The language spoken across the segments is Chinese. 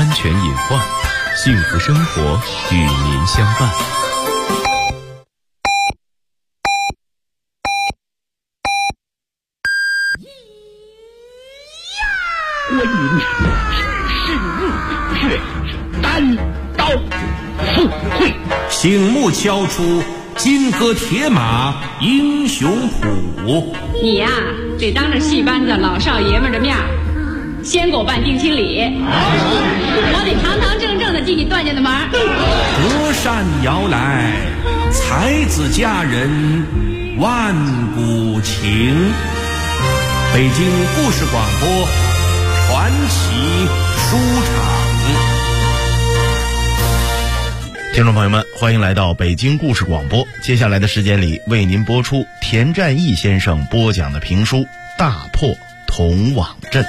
安全隐患，幸福生活与您相伴。 观音是日单刀赴会， 醒目敲出金戈铁马英雄谱。 你呀，得当着戏班子老少爷们的面先给我办定亲礼，我得堂堂正正的进你段家的门。 隔扇摇来，才子佳人万古情。北京故事广播传奇书场。 听众朋友们，欢迎来到北京故事广播。接下来的时间里，为您播出田占义先生播讲的评书《大破童网阵》。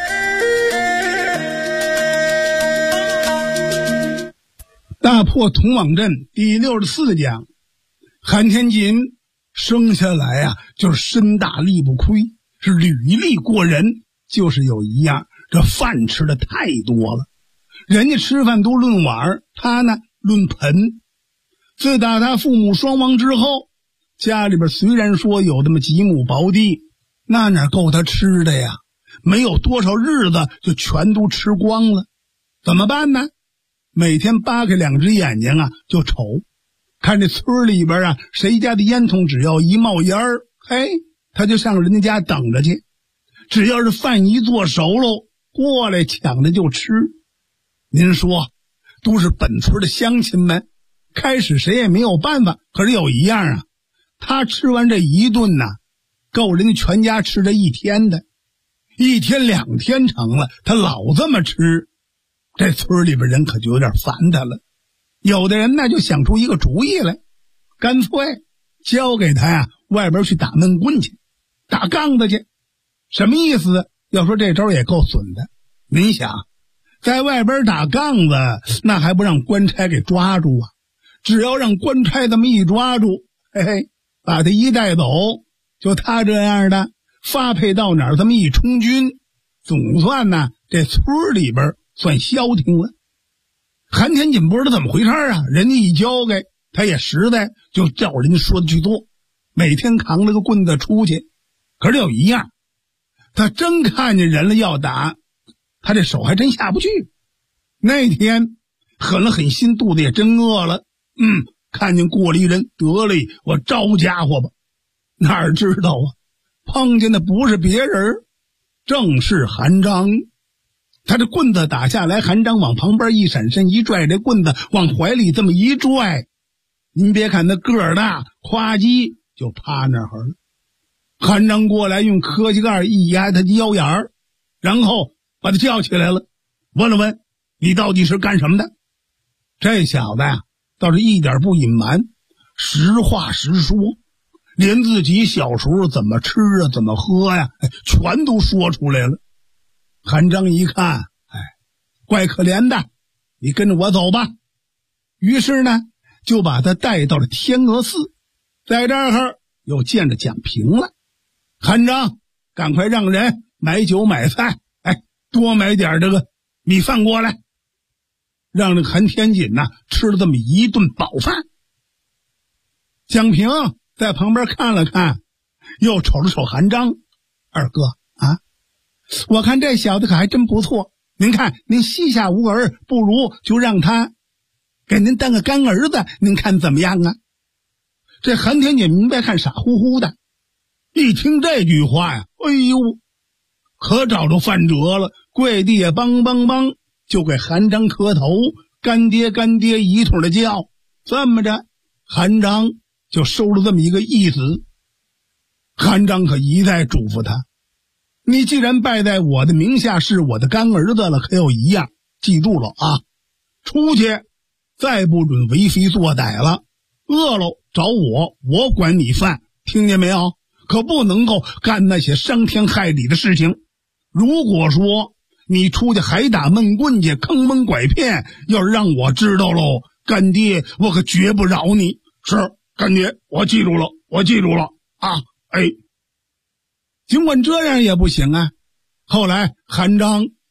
大破童网阵第64讲，韩天锦生下来啊，就是身大力不亏，是履历过人，就是有一样，这饭吃的太多了。人家吃饭都论碗，他呢论盆。自打他父母双亡之后，家里边虽然说有这么几亩薄地，那哪够他吃的呀？没有多少日子就全都吃光了。怎么办呢？每天扒开两只眼睛啊就瞅，看这村里边啊谁家的烟囱只要一冒烟儿，嘿，他就上人家家等着去。只要是饭一做熟喽，过来抢着就吃。您说都是本村的乡亲们，开始谁也没有办法，可是有一样啊，他吃完这一顿呢，够人家全家吃这一天的，一天两天成了，他老这么吃，这村里边人可就有点烦他了。有的人呢就想出一个主意来，干脆交给他呀外边去打闷棍去，打杠子去。什么意思？要说这招也够损的。您想在外边打杠子，那还不让官差给抓住啊？只要让官差这么一抓住，嘿嘿，把他一带走，就他这样的发配到哪儿这么一充军，总算呢这村里边算消停了。韩天锦不知道怎么回事啊，人家一交给他也实在，就照人家说的去做，每天扛着个棍子出去。可是有一样，他真看见人了要打，他这手还真下不去。那天狠了狠心，肚子也真饿了，看见过了一人，得嘞，我招家伙吧。哪知道啊，碰见的不是别人，正是韩章。他这棍子打下来，韩章往旁边一闪身，一拽这棍子往怀里这么一拽，您别看他个儿大，夸叽就趴那儿了。韩章过来用磕膝盖一压他的腰眼儿，然后把他叫起来了，问了问你到底是干什么的。这小子呀倒是一点不隐瞒，实话实说，连自己小时候怎么吃啊怎么喝呀，全都说出来了。韩章一看，怪可怜的，你跟着我走吧。于是呢就把他带到了天鹅寺，在这儿又见着蒋平了。韩章赶快让人买酒买菜，多买点这个米饭过来，让这个韩天锦呐吃了这么一顿饱饭。蒋平在旁边看了看，又瞅了瞅韩章，二哥啊，我看这小子可还真不错，您看您膝下无儿，不如就让他给您当个干儿子，您看怎么样啊？这韩天锦明白看傻乎乎的，一听这句话呀，哎呦，可找着范辙了，跪地下梆梆梆就给韩章磕头，干爹干爹一通的叫。这么着韩章就收了这么一个义子。韩章可一再嘱咐他，你既然拜在我的名下，是我的干儿子了，可有一样记住了啊，出去再不准为非作歹了，饿了找我，我管你饭，听见没有？可不能够干那些伤天害理的事情。如果说你出去还打闷棍去，坑蒙拐骗，要是让我知道喽，干爹我可绝不饶你。是干爹，我记住了，我记住了啊！尽管这样也不行啊。后来韩章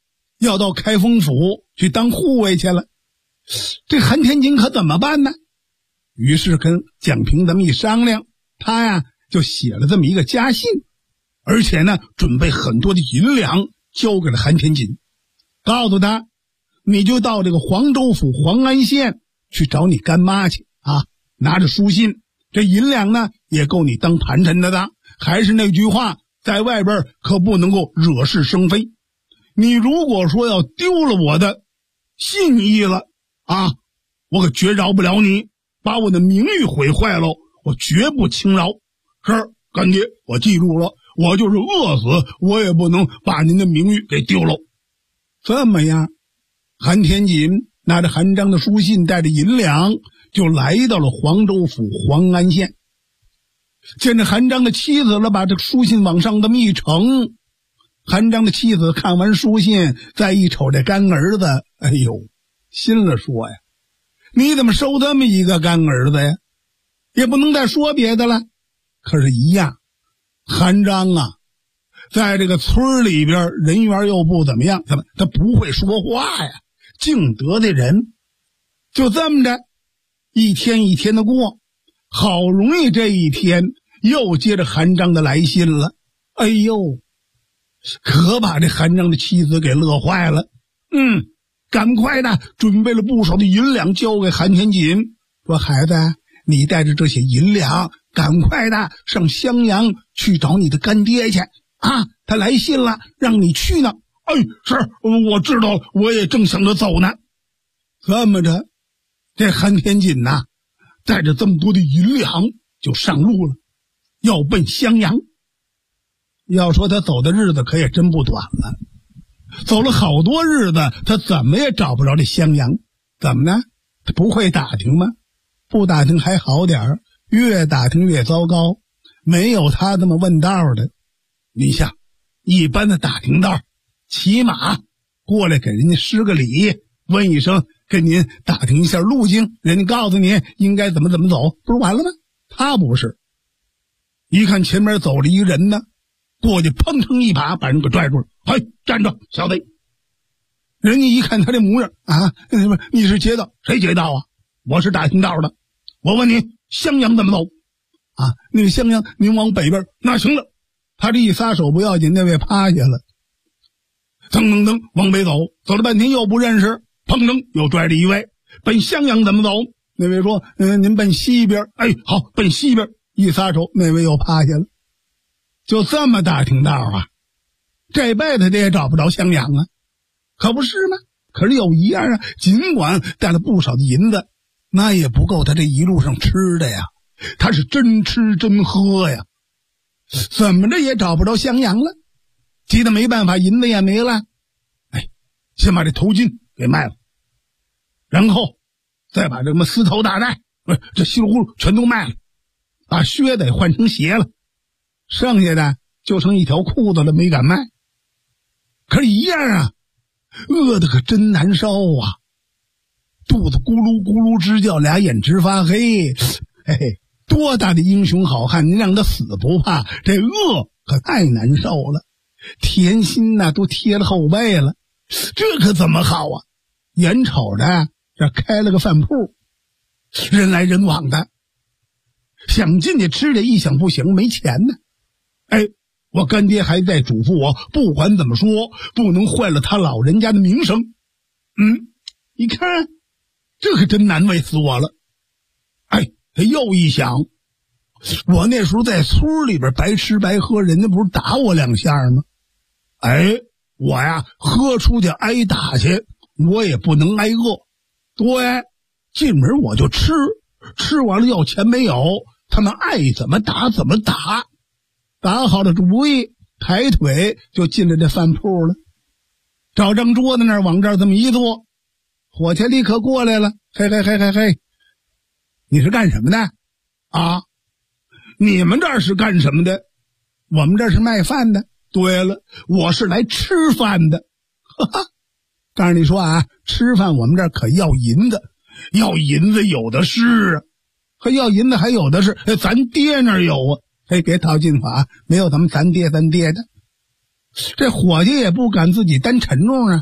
要到开封府去当护卫去了。这韩天锦可怎么办呢？于是跟蒋平这么一商量，他呀就写了这么一个家信，而且呢准备很多的银两交给了韩天锦，告诉他你就到这个黄州府黄安县去找你干妈去啊，拿着书信，这银两呢也够你当盘缠的。还是那句话，在外边可不能够惹是生非，你如果说要丢了我的信义了啊，我可绝饶不了你，把我的名誉毁坏了，我绝不轻饶。是干爹，我记住了，我就是饿死我也不能把您的名誉给丢了。这么样，韩天锦拿着韩章的书信，带着银两就来到了黄州府黄安县。见着韩章的妻子了，把这书信往上这么一呈，韩章的妻子看完书信，再一瞅这干儿子，哎呦，心了说呀，你怎么收这么一个干儿子呀？也不能再说别的了。可是一样，韩章啊，在这个村里边人缘又不怎么样，他不会说话呀，净得罪人。就这么着，一天一天的过，好容易这一天又接着韩章的来信了。哎呦，可把这韩章的妻子给乐坏了。赶快的准备了不少的银两交给韩天锦，说孩子，你带着这些银两赶快的上襄阳去找你的干爹去啊，他来信了，让你去呢。哎，是，我知道了，我也正想着走呢。这么着，这韩天锦呐，带着这么多的银两就上路了，要奔襄阳。要说他走的日子可也真不短了，走了好多日子，他怎么也找不着这襄阳。怎么呢？他不会打听吗？不打听还好点儿，越打听越糟糕，没有他这么问道的。你像一般的打听道，骑马过来给人家施个礼，问一声，跟您打听一下路径，人家告诉你应该怎么走，不是完了吗？他不是，一看前面走着一个人呢，过去砰砰一把把人给拽住了。嘿，站着，小子！人家一看他这模样啊，你是街道？谁街道啊？我是打听道的。我问你，襄阳怎么走啊？那个襄阳您往北边，那行了。他这一撒手不要紧，那位趴下了，噔噔噔往北走，走了半天又不认识，砰噔又拽着一位，奔襄阳怎么走？那位说您奔西边。哎，好，奔西边。一撒手，那位又趴下了。就这么打听道啊，这辈子他也找不着襄阳啊，可不是吗？可是有一样啊，尽管带了不少的银子，那也不够他这一路上吃的呀，他是真吃真喝呀，怎么着也找不着襄阳了，急得没办法，银子也没了。哎，先把这头巾给卖了，然后再把这什么丝头大带，这稀里糊涂全都卖了，把靴子也换成鞋了，剩下的就剩一条裤子了，没敢卖。可是一样啊，饿得可真难受啊，肚子咕噜咕噜直叫，俩眼直发黑。嘿嘿，多大的英雄好汉，您让他死不怕，这饿可太难受了，甜心呐都贴了后背了，这可怎么好啊？眼瞅着这开了个饭铺，人来人往的，想进去吃的，一想不行，没钱呢。哎，我干爹还在嘱咐我，不管怎么说，不能坏了他老人家的名声。你看，这可真难为死我了。哎，他又一想，我那时候在村里边白吃白喝，人家不是打我两下吗？哎，我呀喝出去挨打去，我也不能挨饿。对，进门我就吃，吃完了要钱没有，他们爱怎么打怎么打。打好了主意，抬腿就进了这饭铺了，找张桌子那儿往这儿这么一坐，伙计立刻过来了。嘿，你是干什么的啊？你们这儿是干什么的？我们这儿是卖饭的。对了，我是来吃饭的。哈哈，告诉你说啊，吃饭我们这儿可要银子，要银子有的是啊，还要银子还有的是，咱爹那儿有啊。别套近乎啊，没有咱爹的。这伙计也不敢自己担沉重啊，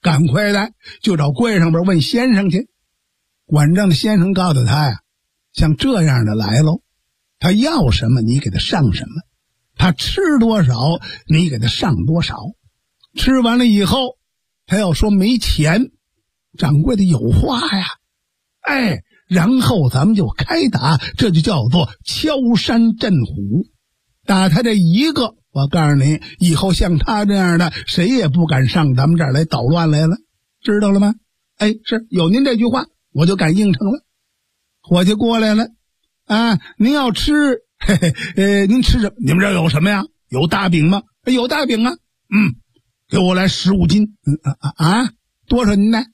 赶快的就找柜上边问先生去。管账的先生告诉他呀，像这样的来喽，他要什么你给他上什么，他吃多少你给他上多少。吃完了以后，他要说没钱，掌柜的有话呀，然后咱们就开打，这就叫做敲山震虎。打他这一个，我告诉你，以后像他这样的谁也不敢上咱们这儿来捣乱来了，知道了吗？是有您这句话我就敢应承了。伙计过来了啊，您要吃您吃什么？你们这儿有什么呀？有大饼吗？有大饼啊。给我来15斤。多少您呢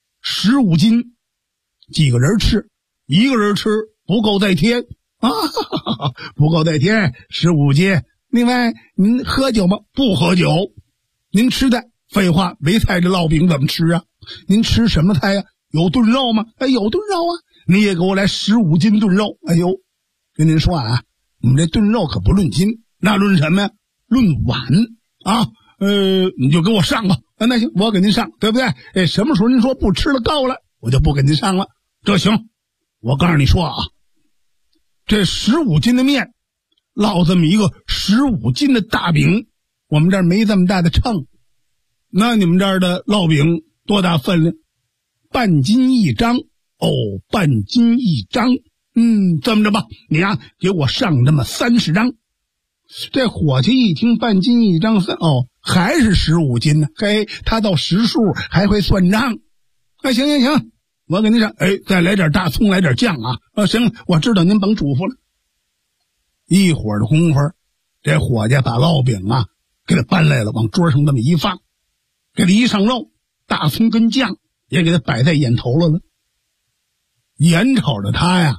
？15斤。几个人吃？一个人吃不够再添啊，不够再添15斤。另外您喝酒吗？不喝酒。您吃的？废话，没菜这烙饼怎么吃啊？您吃什么菜呀？有炖肉吗？有炖肉啊。你也给我来15斤炖肉。跟您说啊，我们这炖肉可不论斤，那论什么呀？论碗啊。你就给我上吧。那行，我给您上，对不对？什么时候您说不吃了够了，我就不给您上了。这行，我告诉你说啊，这15斤的面烙这么一个15斤的大饼，我们这儿没这么大的秤。那你们这儿的烙饼多大分量？半斤一张。半斤一张。这么着吧，你呀给我上这么30张。这伙计一听半斤一张还是15斤呢。他到实数还会算账。行，我给您上。再来点大葱，来点酱啊。行了，我知道您甭嘱咐了。一会儿的功夫，这伙计把烙饼啊给他搬来了，往桌上这么一放，给他一上肉，大葱跟酱也给他摆在眼头了。眼瞅着他呀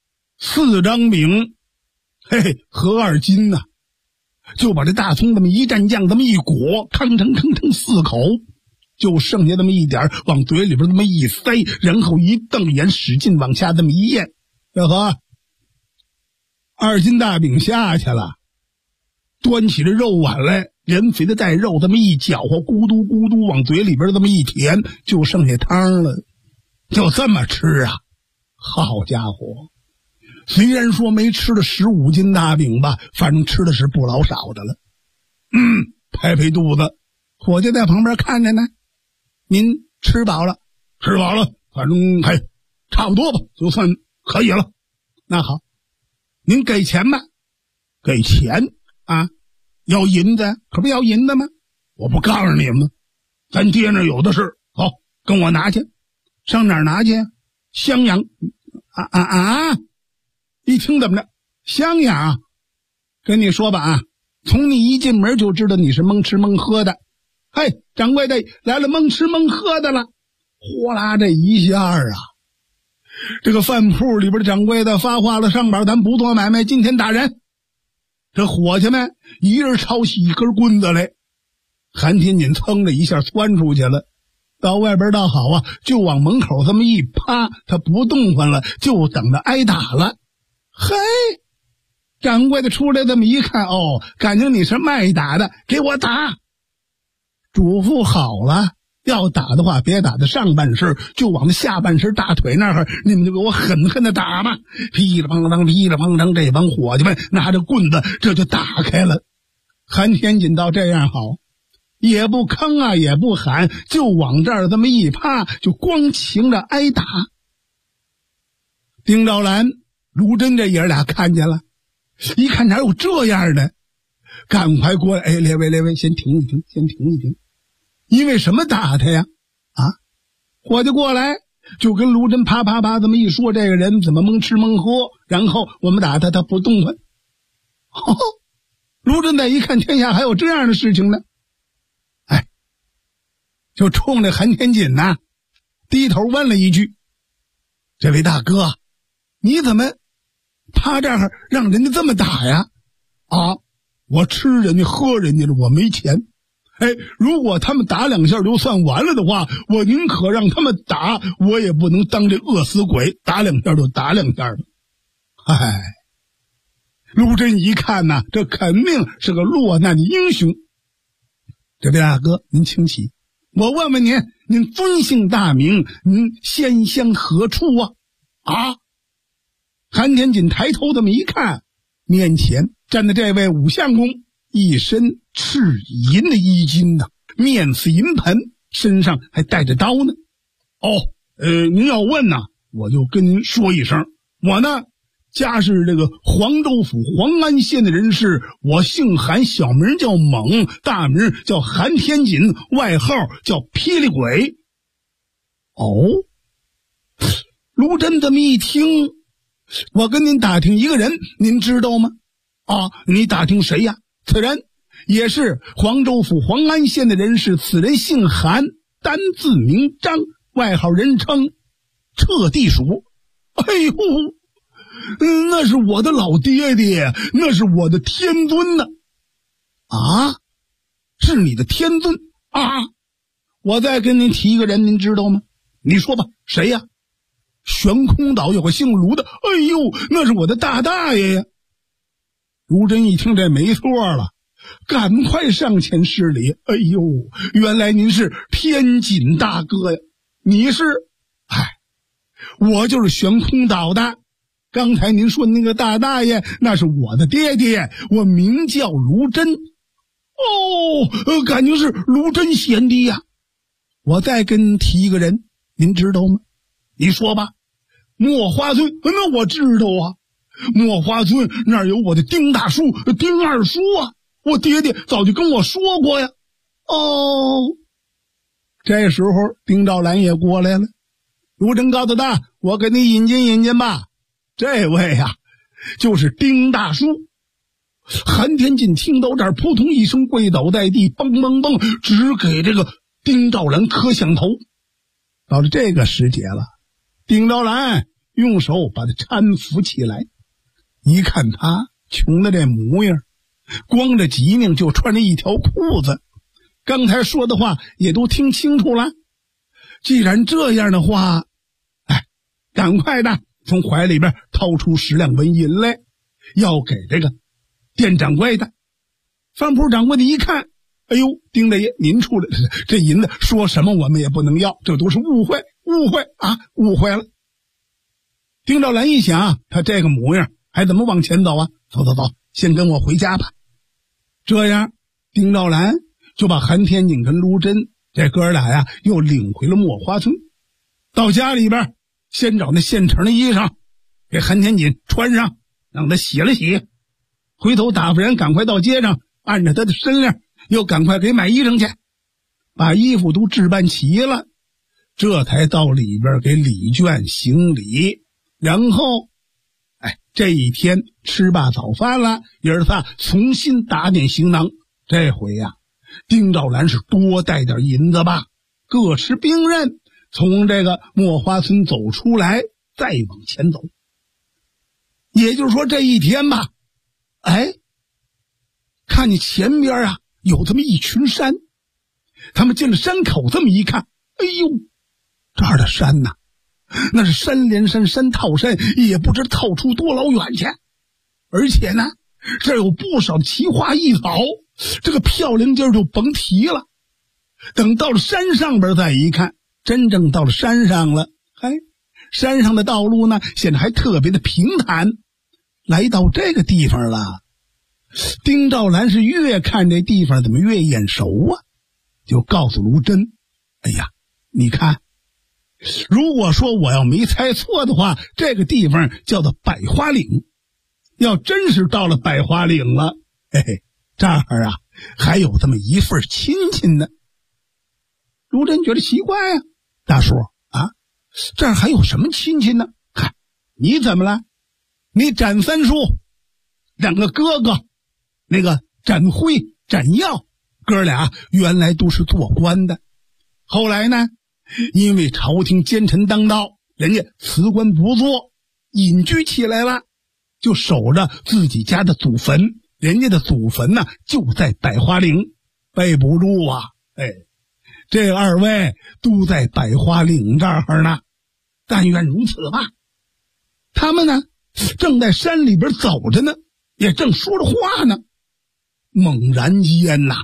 ，4张饼合2斤呐，就把这大葱这么一蘸酱，这么一裹，吭哧4口，就剩下这么一点往嘴里边这么一塞，然后一瞪眼，使劲往下这么一咽。2斤大饼下去了，端起这肉碗来，连肥的带肉这么一搅和，咕嘟咕嘟往嘴里边这么一填，就剩下汤了。就这么吃啊，好家伙，虽然说没吃了15斤大饼吧，反正吃的是不老少的了。拍肚子，伙计在旁边看着呢。您吃饱了？吃饱了，反正差不多吧，就算可以了。那好，您给钱吧。给钱啊？要银子？可不要银子吗？我不告诉你们吗？咱爹那有的是。好，跟我拿去。上哪儿拿去？襄阳。一听怎么着？襄阳？跟你说吧啊，从你一进门就知道你是蒙吃蒙喝的。掌柜的来了，蒙吃蒙喝的了。呼啦这一下啊，这个饭铺里边的掌柜的发话了，上板咱不做买卖，今天打人。这伙计们一人抄起一根棍子来，韩天锦噌的一下窜出去了。到外边倒好啊，就往门口这么一趴，他不动弹了，就等着挨打了。掌柜的出来这么一看，感情你是卖打的，给我打。嘱咐好了，要打的话别打的上半身，就往那下半身大腿那儿，你们就给我狠狠的打吧。噼里啪当噼里啪当，这帮伙计们拿着棍子这就打开了。韩天锦倒这样好，也不吭啊也不喊，就往这儿这么一趴，就光情着挨打。丁兆兰、卢真这爷俩看见了，一看哪有这样的，赶快过来。列位先停一停。因为什么打他呀？伙计过来就跟卢真啪这么一说，这个人怎么蒙吃蒙喝，然后我们打他，他不动弹。卢真再一看，天下还有这样的事情呢，就冲着韩天锦呐低头问了一句：这位大哥，你怎么趴这儿让人家这么打呀？我吃人家喝人家的，我没钱。如果他们打2下就算完了的话，我宁可让他们打，我也不能当这饿死鬼，打2下就打2下的。陆真一看呐，这肯定是个落难的英雄。这位大哥，您请起， 我问问您，您尊姓大名？您先乡何处啊？啊！韩天锦抬头这么一看，面前站的这位武相公，一身赤银的衣襟呐，面似银盆，身上还带着刀呢。您要问呢，我就跟您说一声，我呢家是这个黄州府黄安县的人士，我姓韩，小名叫猛，大名叫韩天锦，外号叫霹雳鬼。卢真这么一听，我跟您打听一个人，您知道吗？你打听谁呀？此人也是黄州府黄安县的人士，此人姓韩，单字名张，外号人称彻地鼠。哎呦，那是我的老爹爹，那是我的天尊呢。是你的天尊啊？我再跟您提一个人，您知道吗？你说吧，谁呀？悬空岛有个姓卢的，哎呦，那是我的大大爷呀。卢真一听这没错了，赶快上前施礼。哎呦，原来您是天锦大哥呀！你是？我就是悬空岛的。刚才您说那个大大爷，那是我的爹爹，我名叫卢真。感情是卢真贤弟呀。我再跟您提一个人，您知道吗？你说吧。墨花村，那我知道啊。墨花村那儿有我的丁大叔、丁二叔啊，我爹爹早就跟我说过呀。这时候丁兆兰也过来了。卢真告诉他，我给你引荐引荐吧。这位呀，就是丁大叔。韩天锦听到这儿，扑通一声跪倒在地，蹦蹦蹦，只给这个丁兆兰磕响头。到了这个时节了，丁兆兰用手把他搀扶起来，一看他穷的这模样，光着脊梁，就穿着一条裤子，刚才说的话也都听清楚了。既然这样的话，赶快的从怀里边掏出10两纹银来，要给这个店掌柜的。饭铺掌柜的一看，哎呦，丁大爷您出来，这银子说什么我们也不能要，这都是误会了。丁兆兰一想，他这个模样还怎么往前走啊？走，先跟我回家吧。这样丁兆兰就把韩天锦跟卢真这哥俩呀又领回了墨花村。到家里边，先找那现成的衣裳给韩天锦穿上，让他洗了洗，回头打发人赶快到街上按着他的身量又赶快给买衣裳去，把衣服都置办齐了，这才到里边给礼券行礼。然后这一天吃罢早饭了，爷儿仨重新打点行囊。这回呀，丁兆兰是多带点银子吧，各持兵刃，从这个墨花村走出来，再往前走。也就是说这一天吧，看见前边啊有这么一群山，他们进了山口，这么一看，哎呦，这儿的山呐，那是山连山、山套山，也不知套出多老远去。而且呢，这有不少奇花异草，这个漂亮劲儿就甭提了。等到了山上边再一看，真正到了山上了，山上的道路呢显得还特别的平坦。来到这个地方了，丁兆兰是越看这地方怎么越眼熟啊，就告诉卢真，你看，如果说我要没猜错的话，这个地方叫做百花岭。要真是到了百花岭了，这儿啊还有这么一份亲戚呢。卢真觉得奇怪啊，大叔啊，这儿还有什么亲戚呢？看你怎么了？你展三叔两个哥哥，那个展辉、展耀哥俩原来都是做官的，后来呢，因为朝廷奸臣当道，人家辞官不做，隐居起来了，就守着自己家的祖坟。人家的祖坟呢就在百花岭，背不住啊。这二位都在百花岭这儿呢。但愿如此吧。他们呢正在山里边走着呢，也正说着话呢。 猛然间呐，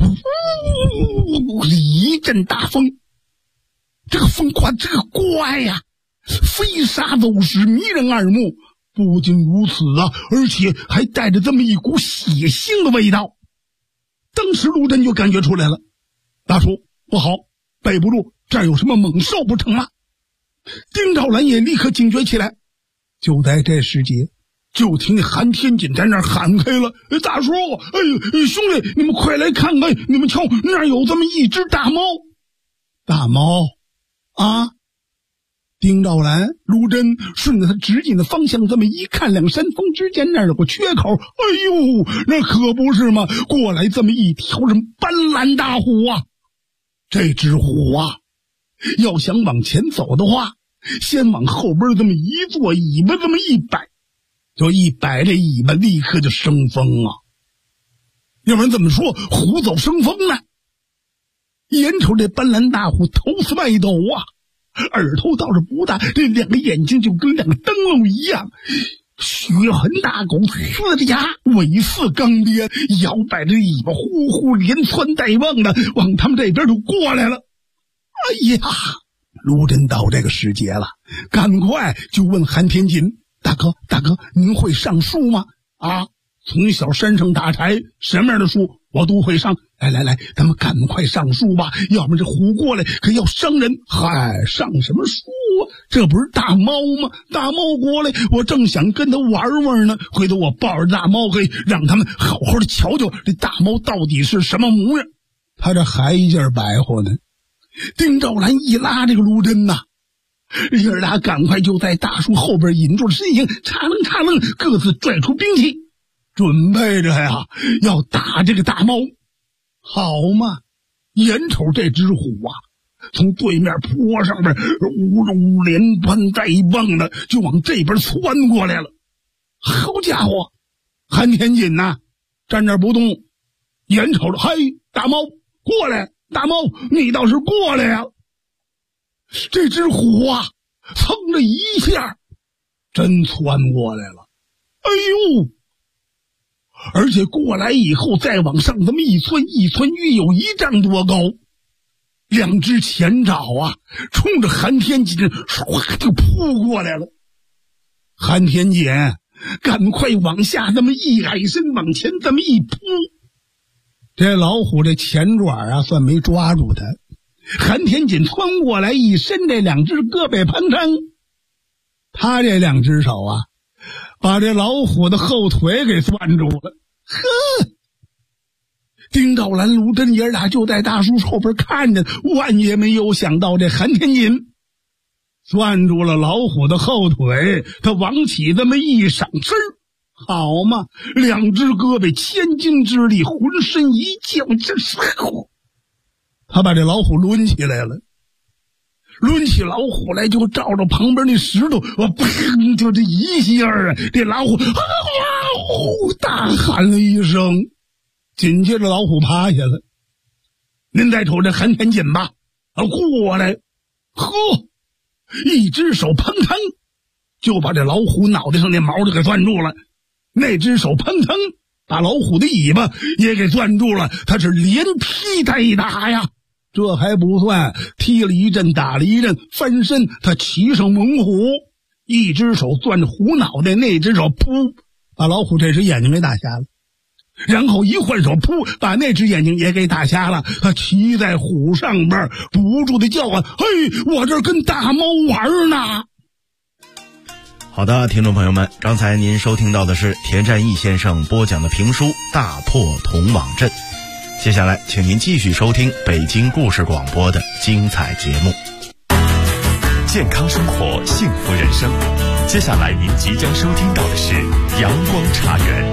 一阵大风，这个风刮这个怪呀，飞沙走石，迷人耳目。不仅如此啊，而且还带着这么一股血腥的味道。当时陆震就感觉出来了，大叔不好，备不住，这儿有什么猛兽不成吗？丁兆兰也立刻警觉起来。就在这时节，就听见韩天锦在那儿喊开了：“大叔，兄弟，你们快来看看，你们瞧，那儿有这么一只大猫。”大猫啊！丁兆兰、陆震顺着他指引的方向这么一看，两山峰之间那儿有个缺口，哎呦，那可不是嘛，过来这么一条斑斓大虎啊！这只虎啊，要想往前走的话，先往后边这么一坐，尾巴这么一摆，就一摆这尾巴立刻就生风啊！要不然怎么说虎走生风呢？眼瞅这斑斓大虎头似麦斗啊，耳朵倒是不大，这两个眼睛就跟两个灯笼一样，血痕大狗，呲着牙，尾似钢鞭，摇摆着尾巴，呼呼连窜带蹦的往他们这边就过来了。哎呀，陆震到这个时节了，赶快就问韩天锦：“大哥，您会上树吗？”啊，从小山上打柴，什么样的树我都会上。来，咱们赶快上树吧，要不然这虎过来可要伤人。嗨，上什么树啊？这不是大猫吗？大猫过来，我正想跟他玩玩呢。回头我抱着大猫，让他们好好的瞧瞧这大猫到底是什么模样。他这还一劲白活呢。丁兆兰一拉这个陆震呐，爷儿俩赶快就在大树后边引住了身形，叉楞各自拽出兵器，准备着呀要打这个大猫。好嘛，眼瞅这只虎啊，从对面坡上边呜连窜带蹦的就往这边窜过来了。好家伙，韩天锦呐，站那儿不动，眼瞅着，嘿，大猫过来，大猫你倒是过来呀！这只虎啊，噌的一下真窜过来了。哎呦！而且过来以后再往上这么一窜约有1丈多高，两只前爪啊冲着韩天锦唰就扑过来了。韩天锦赶快往下这么一矮身，往前这么一扑，这老虎这前爪啊算没抓住他。韩天锦窜过来一伸这两只胳膊旁张，他这两只手啊把这老虎的后腿给攥住了。呵，丁兆兰、陆震爷俩就在大树后边看着，万也没有想到这韩天锦攥住了老虎的后腿，他往起这么一闪身，好嘛，两只胳膊千斤之力，浑身一叫，这是他把这老虎抡起来了。抡起老虎来就照着旁边那石头，我砰就这一下啊，这老虎大喊了一声，紧接着老虎趴下了。您再瞅这韩天锦吧，过来，呵，一只手砰腾就把这老虎脑袋上那毛就给攥住了，那只手砰腾把老虎的尾巴也给攥住了，他是连踢带打呀。这还不算，踢了一阵打了一阵，翻身他骑上猛虎，一只手攥着虎脑袋，那只手噗把老虎这只眼睛给打瞎了，然后一换手噗把那只眼睛也给打瞎了。他骑在虎上边不住的叫唤，嘿，我这跟大猫玩呢。 好的，听众朋友们，刚才您收听到的是田占义先生播讲的评书《大破铜网阵》。接下来请您继续收听北京故事广播的精彩节目。 健康生活，幸福人生。接下来您即将收听到的是阳光茶园。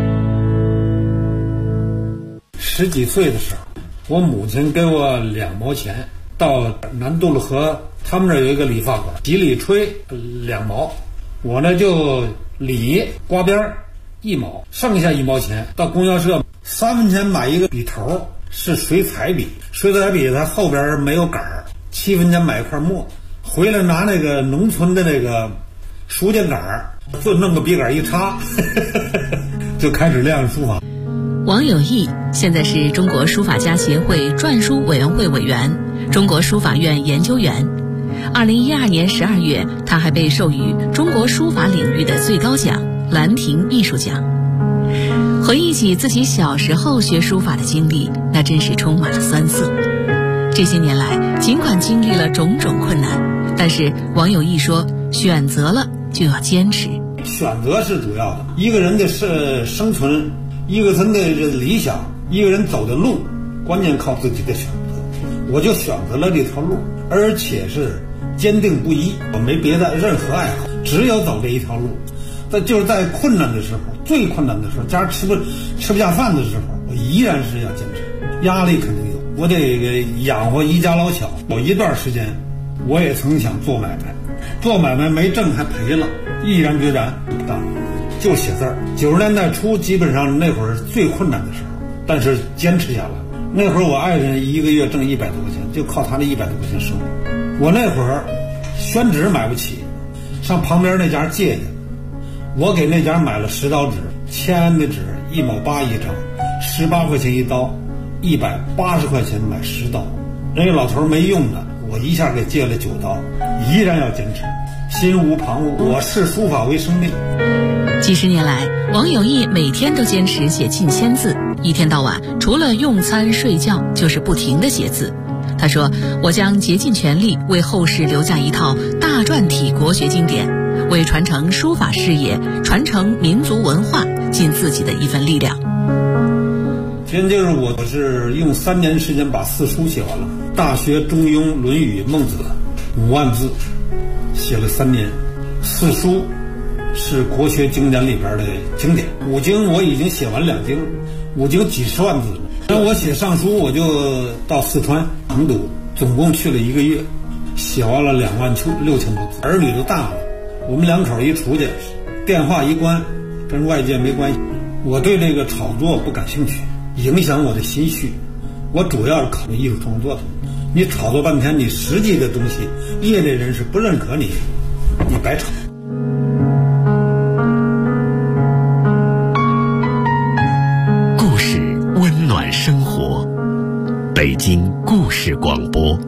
10几岁的时候，我母亲给我2毛钱，到南渡了河，他们这有一个理发馆，洗理吹2毛，我呢就理刮边1毛，剩下1毛钱到供销社3分钱买一个笔头，是水彩笔，水彩笔它后边没有杆儿，7分钱买一块墨，回来拿那个农村的那个书签杆儿，就弄个笔杆一插就开始练书法。 王有义现在是中国书法家协会篆书委员会委员、中国书法院研究员。2012年12月，他还被授予中国书法领域的最高奖兰亭艺术奖。回忆起自己小时候学书法的经历，那真是充满了酸涩。这些年来，尽管经历了种种困难，但是王有义说，选择了就要坚持。 选择是主要的，一个人的生存，一个人的理想，一个人走的路，关键靠自己的选择。我就选择了这条路，而且是坚定不移，我没别的任何爱好，只有走这一条路。就是在困难的时候，最困难的时候，家吃不下饭的时候，我依然是要坚持。压力肯定有，我得养活一家老小。有一段时间，我也曾想做买卖，做买卖没挣还赔了，毅然决然不干，就写字儿。90年代初，基本上那会儿最困难的时候，但是坚持下来。那会儿我爱人一个月挣100多块钱，就靠他那100多块钱生活。我那会儿宣纸买不起，上旁边那家借去。我给那家买了10刀纸，签的纸1毛8一张，18块钱一刀，180块钱买10刀。人家老头没用的，我一下给借了9刀，依然要坚持，心无旁骛。我视书法为生命。 几十年来，王有义每天都坚持写近1000字，一天到晚除了用餐睡觉，就是不停地写字。他说：“我将竭尽全力为后世留下一套大篆体国学经典，为传承书法事业、传承民族文化尽自己的一份力量。” 现在我是用3年时间把4书写完了，《大学》《中庸》《论语》《孟子》5万字，写了3年。4书是国学经典里边的经典，5经我已经写完2经，5经几十万字。那我写上书，我就到四川成都，总共去了1个月，写完了26000多字。儿女都大了，我们2口一出去，电话一关，跟外界没关系。我对这个炒作不感兴趣，影响我的心绪。我主要是考虑艺术创作的。你炒作半天，你实际的东西，业内人士不认可你，你白炒。 故事温暖生活，北京故事广播。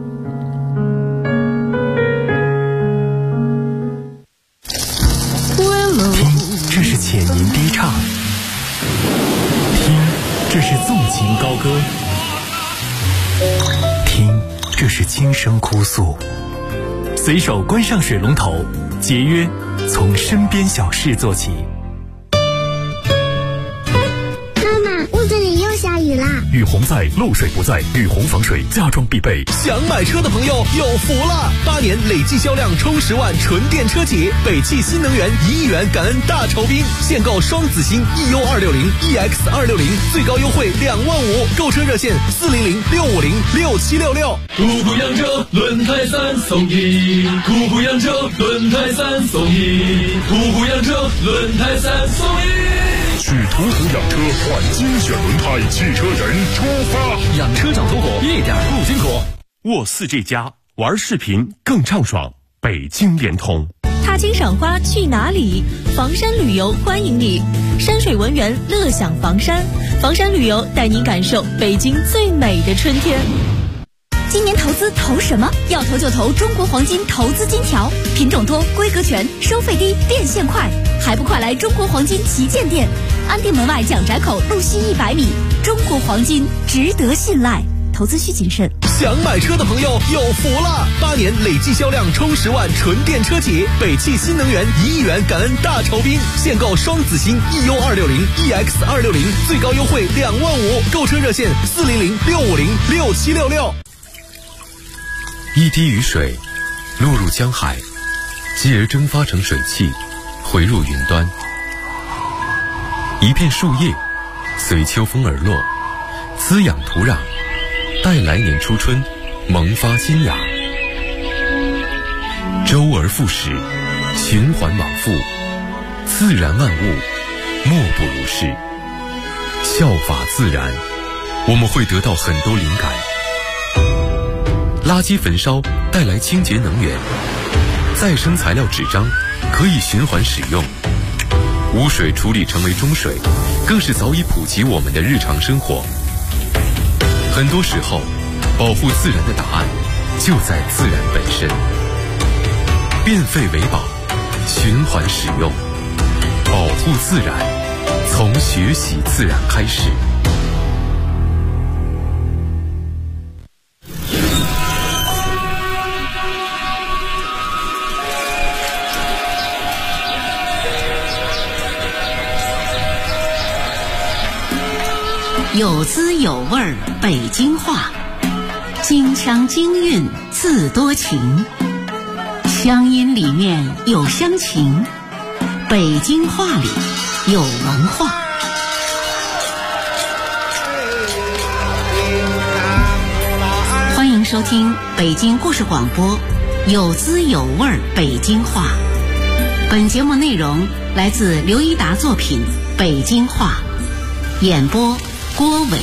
听，这是浅吟低唱；听，这是纵情高歌；听，这是轻声哭诉。随手关上水龙头，节约从身边小事做起。雨洪在，漏水不在，雨洪防水家装必备。 想买车的朋友有福了！8年累计销量冲10万纯电车企，北汽新能源1亿元感恩大酬宾，现购双子星 EU260、EX260，最高优惠2万5，购车热线400-650-6766。 途虎扬州轮胎3送1，途虎扬州轮胎3送1，途虎扬州轮胎3送1。 去途虎养车换精选轮胎，汽车人出发。 养车长途虎，一点不辛苦。 沃4G+玩视频更畅爽。北京联通。 踏青赏花去哪里？房山旅游欢迎你，山水文园乐享房山，房山旅游带您感受北京最美的春天。 今年投资投什么？要投就投中国黄金投资金条，品种多，规格全，收费低，变现快，还不快来中国黄金旗舰店，安定门外蒋宅口路西100米。中国黄金值得信赖，投资需谨慎。 想买车的朋友有福了！8年累计销量冲10万纯电车企，北汽新能源1亿元感恩大酬宾，现购双子星 EU260、EX260，最高优惠2万5，购车热线400-650-6766。 一滴雨水落入江海，继而蒸发成水汽，回入云端。一片树叶随秋风而落，滋养土壤，待来年初春萌发新芽。周而复始，循环往复，自然万物莫不如是。效法自然，我们会得到很多灵感。垃圾焚烧带来清洁能源，再生材料纸张可以循环使用， 污水处理成为中水，更是早已普及我们的日常生活。很多时候，保护自然的答案就在自然本身。变废为宝，循环使用，保护自然，从学习自然开始。 有滋有味儿北京话，京腔京韵字多情，乡音里面有乡情，北京话里有文化。欢迎收听北京故事广播，有滋有味儿北京话。本节目内容来自刘一达作品《北京话》，演播郭伟。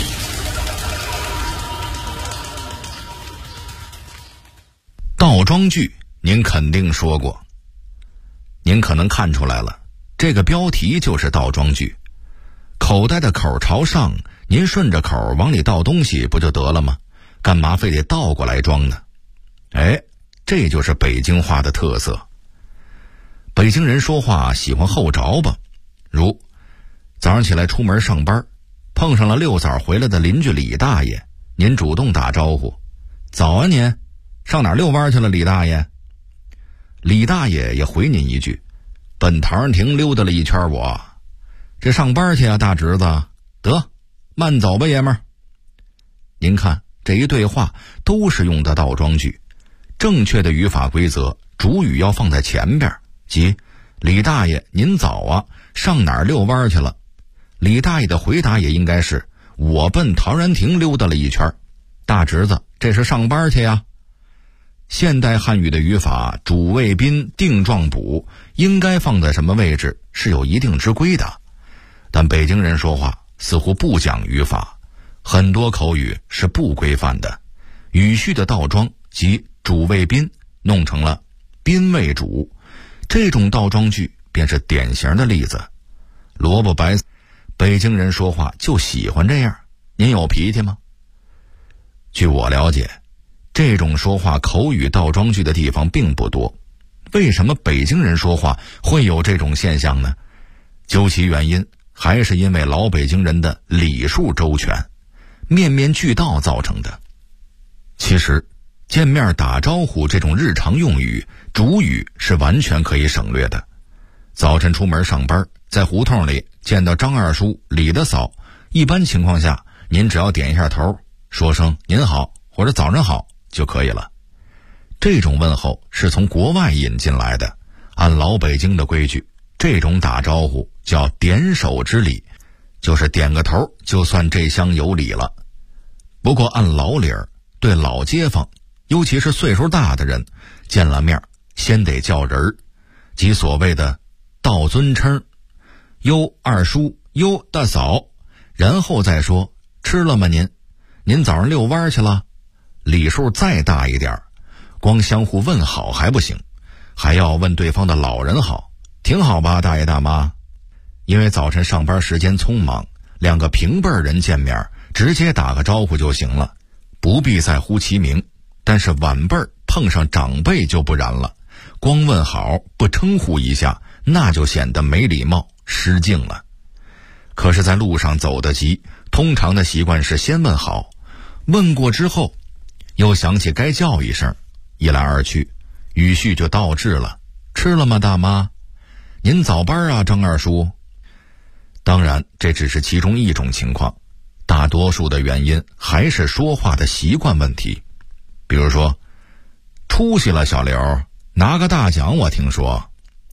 倒装句您肯定说过，您可能看出来了，这个标题就是倒装句。口袋的口朝上，您顺着口往里倒东西不就得了吗？干嘛非得倒过来装呢？这就是北京话的特色。北京人说话喜欢后着吧，如早上起来出门上班，碰上了溜早回来的邻居李大爷，您主动打招呼：早啊您，上哪儿遛弯去了李大爷？李大爷也回您一句：奔陶然亭溜达了一圈，我这上班去啊大侄子，得慢走吧爷们儿。您看这一对话都是用的倒装句，正确的语法规则，主语要放在前边，即李大爷您早啊，上哪儿遛弯去了？李大爷的回答也应该是：我奔陶然亭溜达了一圈。大侄子这是上班去呀。现代汉语的语法主谓宾定状补应该放在什么位置是有一定之规的，但北京人说话似乎不讲语法，很多口语是不规范的，语序的倒装即主谓宾弄成了宾谓主，这种倒装句便是典型的例子。萝卜白，北京人说话就喜欢这样，您有脾气吗？据我了解，这种说话口语倒装句的地方并不多。为什么北京人说话会有这种现象呢？究其原因，还是因为老北京人的礼数周全，面面俱到造成的。其实见面打招呼这种日常用语，主语是完全可以省略的。早晨出门上班，在胡同里见到张二叔、李大嫂，一般情况下您只要点一下头，说声您好或者早上好就可以了。这种问候是从国外引进来的，按老北京的规矩，这种打招呼叫点手之礼，就是点个头就算这厢有礼了。不过按老理儿，对老街坊，尤其是岁数大的人，见了面先得叫人儿，即所谓的道尊称，哟二叔，哟大嫂，然后再说吃了吗您？您早上遛弯去了？礼数再大一点，光相互问好还不行，还要问对方的老人好，挺好吧大爷大妈？因为早晨上班时间匆忙，两个平辈人见面直接打个招呼就行了，不必再呼其名。但是晚辈碰上长辈就不然了，光问好不称呼一下，那就显得没礼貌失敬了。可是在路上走得急，通常的习惯是先问好，问过之后又想起该叫一声，一来二去语序就倒置了。吃了吗大妈？您早班啊张二叔？当然这只是其中一种情况，大多数的原因还是说话的习惯问题。比如说出息了小刘，拿个大奖我听说。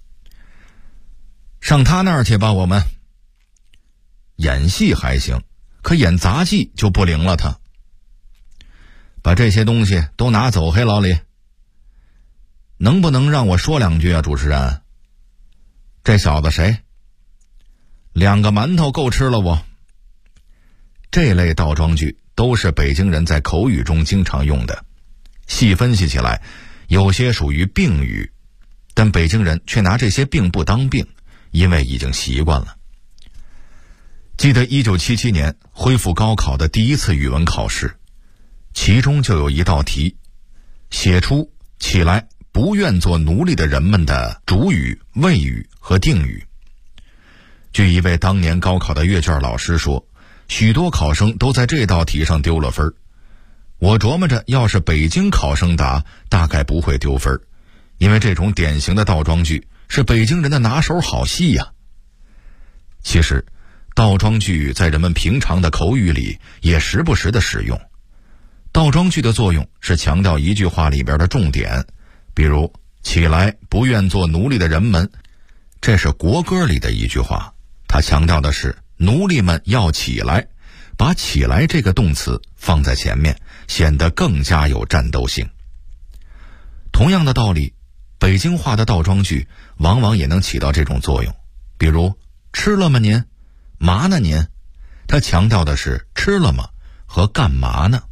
上他那儿去吧我们。演戏还行，可演杂技就不灵了他。把这些东西都拿走黑老李。能不能让我说两句啊主持人？这小子谁？2个馒头够吃了我。这类倒装句都是北京人在口语中经常用的，细分析起来有些属于病语，但北京人却拿这些病不当病， 因为已经习惯了。记得1977年恢复高考的第一次语文考试，其中就有一道题，写出起来不愿做奴隶的人们的主语、谓语和定语。据一位当年高考的阅卷老师说，许多考生都在这道题上丢了分。我琢磨着，要是北京考生答，大概不会丢分，因为这种典型的倒装句是北京人的拿手好戏呀。其实倒装句在人们平常的口语里也时不时的使用。倒装句的作用是强调一句话里边的重点，比如起来不愿做奴隶的人们，这是国歌里的一句话，它强调的是奴隶们要起来，把起来这个动词放在前面，显得更加有战斗性。同样的道理，北京话的倒装句往往也能起到这种作用，比如吃了吗您，嘛呢您，它强调的是吃了吗和干嘛呢。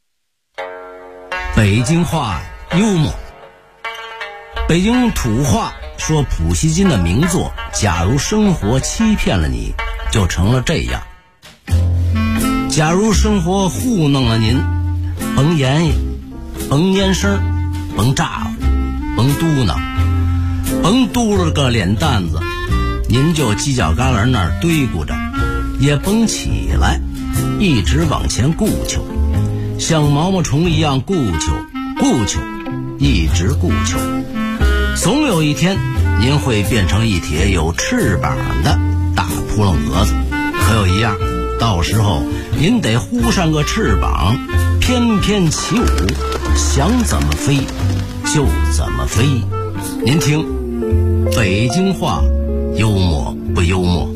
北京话幽默。北京土话说普希金的名作假如生活欺骗了你，就成了这样。假如生活糊弄了您，甭言语，甭烟声，甭炸了，甭嘟囔，甭嘟了个脸蛋子，您就犄角旮旯那儿堆咕着，也甭起来，一直往前顾求，像毛毛虫一样顾求，一直顾求，总有一天您会变成一帖有翅膀的大扑棱蛾子。可有一样，到时候您得呼上个翅膀，翩翩起舞，想怎么飞就怎么飞。您听，北京话幽默不幽默？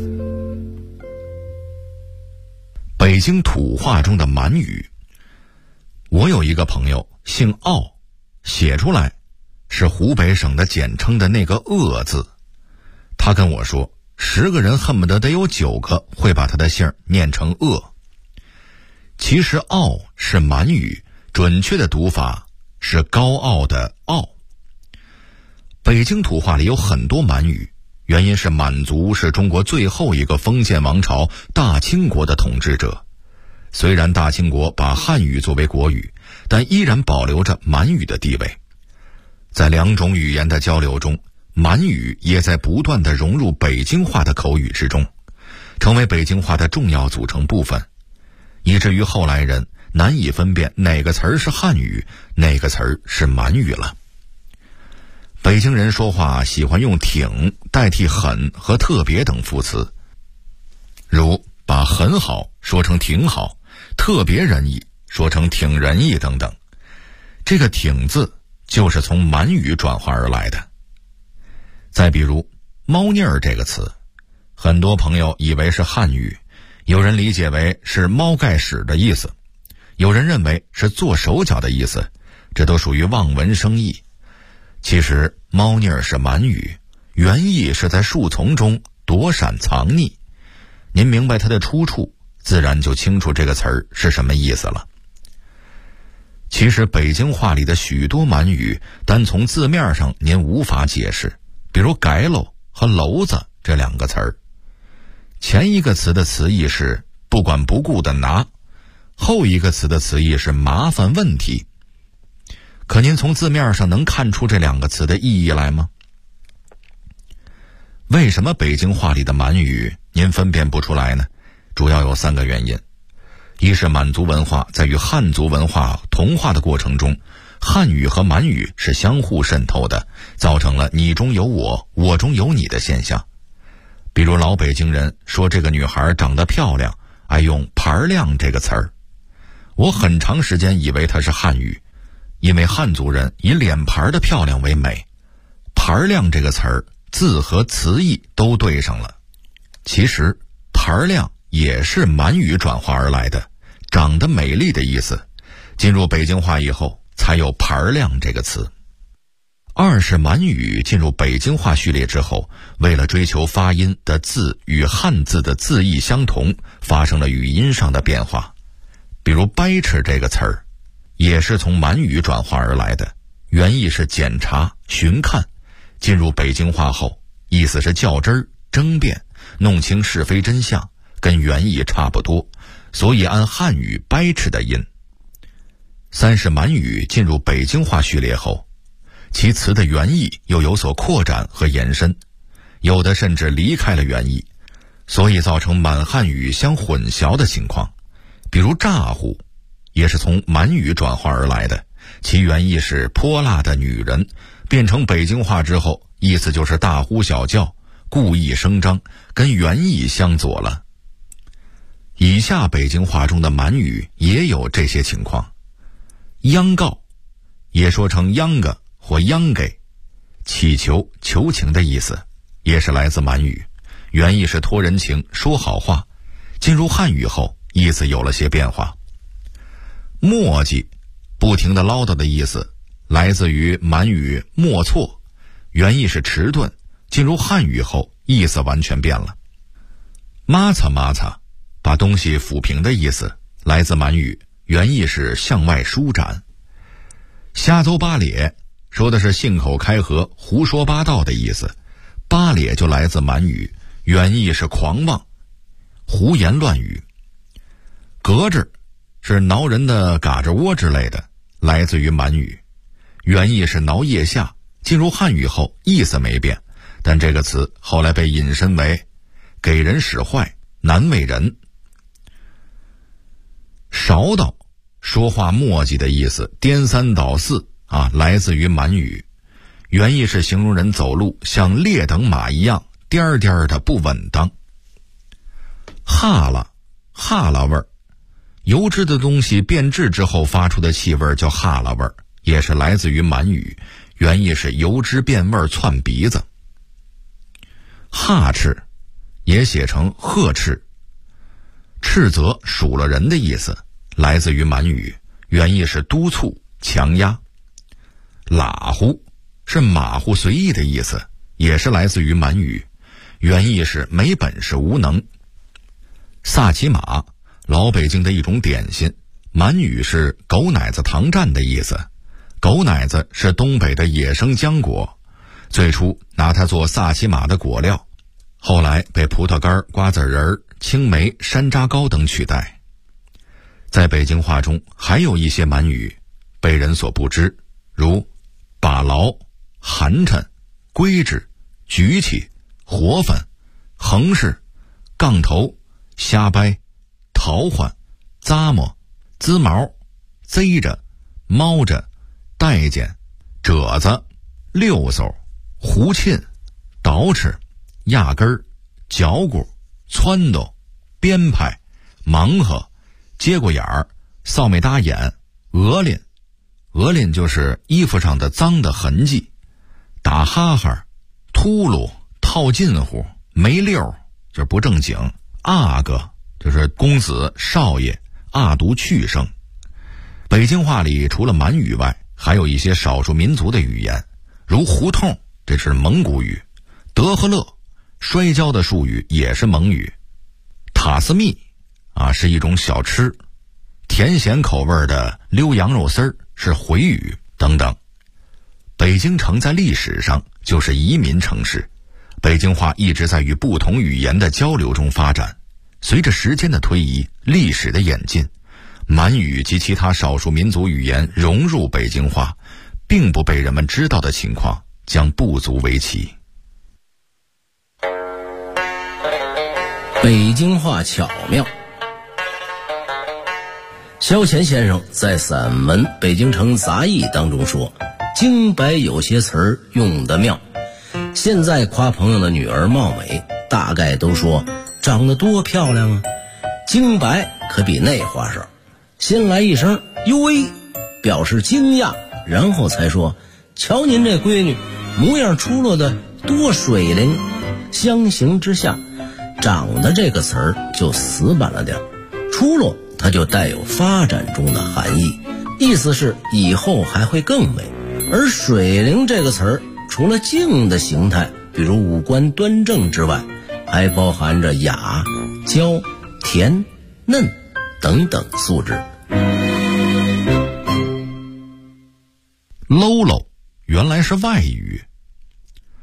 北京土话中的满语。我有一个朋友姓奥，写出来是湖北省的简称的那个鄂字。他跟我说，10个人恨不得有9个会把他的姓念成鄂。其实傲是满语，准确的读法是高傲的傲。北京土话里有很多满语，原因是满族是中国最后一个封建王朝大清国的统治者。虽然大清国把汉语作为国语，但依然保留着满语的地位。在2种语言的交流中，满语也在不断地融入北京话的口语之中，成为北京话的重要组成部分，以至于后来人难以分辨哪个词儿是汉语，哪个词儿是满语了。北京人说话喜欢用挺代替很和特别等副词，如把很好说成挺好，特别仁义说成挺仁义等等。这个挺字就是从满语转化而来的。再比如猫腻儿这个词，很多朋友以为是汉语，有人理解为是猫盖屎的意思，有人认为是做手脚的意思，这都属于望文生义。其实猫腻儿是满语，原意是在树丛中躲闪藏匿。您明白它的出处，自然就清楚这个词儿是什么意思了。其实北京话里的许多满语，单从字面上您无法解释，比如改喽和篓子这2个词儿。前一个词的词义是不管不顾的拿，后一个词的词义是麻烦问题。可您从字面上能看出这2个词的意义来吗？为什么北京话里的满语您分辨不出来呢？主要有3个原因。一是满族文化在与汉族文化同化的过程中，汉语和满语是相互渗透的，造成了你中有我，我中有你的现象。比如老北京人说这个女孩长得漂亮，爱用盘亮这个词儿。我很长时间以为它是汉语，因为汉族人以脸盘的漂亮为美。盘亮这个词儿字和词义都对上了。其实盘亮也是满语转化而来的，长得美丽的意思，进入北京话以后才有盘亮这个词。二是满语进入北京话序列之后，为了追求发音的字与汉字的字义相同，发生了语音上的变化。比如掰扯这个词儿也是从满语转化而来的，原意是检查巡看，进入北京话后意思是较真儿争辩，弄清是非真相，跟原意差不多，所以按汉语掰扯的音。三是满语进入北京话序列后，其词的原意又有所扩展和延伸，有的甚至离开了原意，所以造成满汉语相混淆的情况。比如咋呼也是从满语转化而来的，其原意是泼辣的女人，变成北京话之后，意思就是大呼小叫，故意声张，跟原意相左了。以下北京话中的满语也有这些情况。央告也说成央个或央给，祈求求情的意思，也是来自满语，原意是托人情说好话，进入汉语后意思有了些变化。磨叽不停地唠叨的意思，来自于满语莫错，原意是迟钝，进入汉语后意思完全变了。抹擦抹擦把东西抚平的意思，来自满语，原意是向外舒展。瞎诌八咧说的是信口开河胡说八道的意思，八咧就来自满语，原意是狂妄胡言乱语。咯吱是挠人的嘎吱窝之类的，来自于满语，原意是挠腋下，进入汉语后意思没变，但这个词后来被引申为给人使坏难为人。勺叨说话磨叽的意思，颠三倒四来自于满语，原意是形容人走路像劣等马一样颠颠的不稳当。哈喇哈喇味儿，油脂的东西变质之后发出的气味叫哈喇味儿，也是来自于满语，原意是油脂变味窜鼻子。哈斥也写成呵斥，斥责数了人的意思，来自于满语，原意是督促强压。拉呼是马虎随意的意思，也是来自于满语，原意是没本事无能。萨其马老北京的一种点心，满语是狗奶子糖蘸的意思。狗奶子是东北的野生浆果，最初拿它做萨其马的果料，后来被葡萄干、瓜子仁、青梅、山楂糕等取代。在北京话中还有一些满语被人所不知，如把牢、寒碜、规制、举起、活泛、横式、杠头、瞎掰、淘换、咂摸、滋毛、贼着、猫着、待见、褶子、溜嗖、胡沁、捯饬、压根儿、嚼骨、撺掇、编排、忙活、接过眼儿、扫眉搭眼、鹅脸，鹅脸就是衣服上的脏的痕迹，打哈哈、秃噜、套近乎、没溜就是不正经，阿哥就是公子少爷，阿读去声。北京话里除了满语外，还有一些少数民族的语言，如胡同，这是蒙古语；德和乐，摔跤的术语也是蒙语；塔斯密是一种小吃；甜咸口味的溜羊肉丝儿是回语等等。北京城在历史上就是移民城市，北京话一直在与不同语言的交流中发展。随着时间的推移，历史的演进，满语及其他少数民族语言融入北京话，并不被人们知道的情况将不足为奇。 北京话巧妙。萧乾先生在散文《北京城杂艺》当中说，京白有些词儿用得妙。现在夸朋友的女儿貌美，大概都说长得多漂亮啊。京白可比那话少，先来一声哟喂，表示惊讶，然后才说瞧您这闺女模样出落的多水灵。相形之下，长得这个词儿就死板了点，出落它就带有发展中的含义，意思是以后还会更美。而水灵这个词儿除了静的形态，比如五官端正之外，还包含着雅、娇、甜、嫩等等素质。 喽喽原来是外语。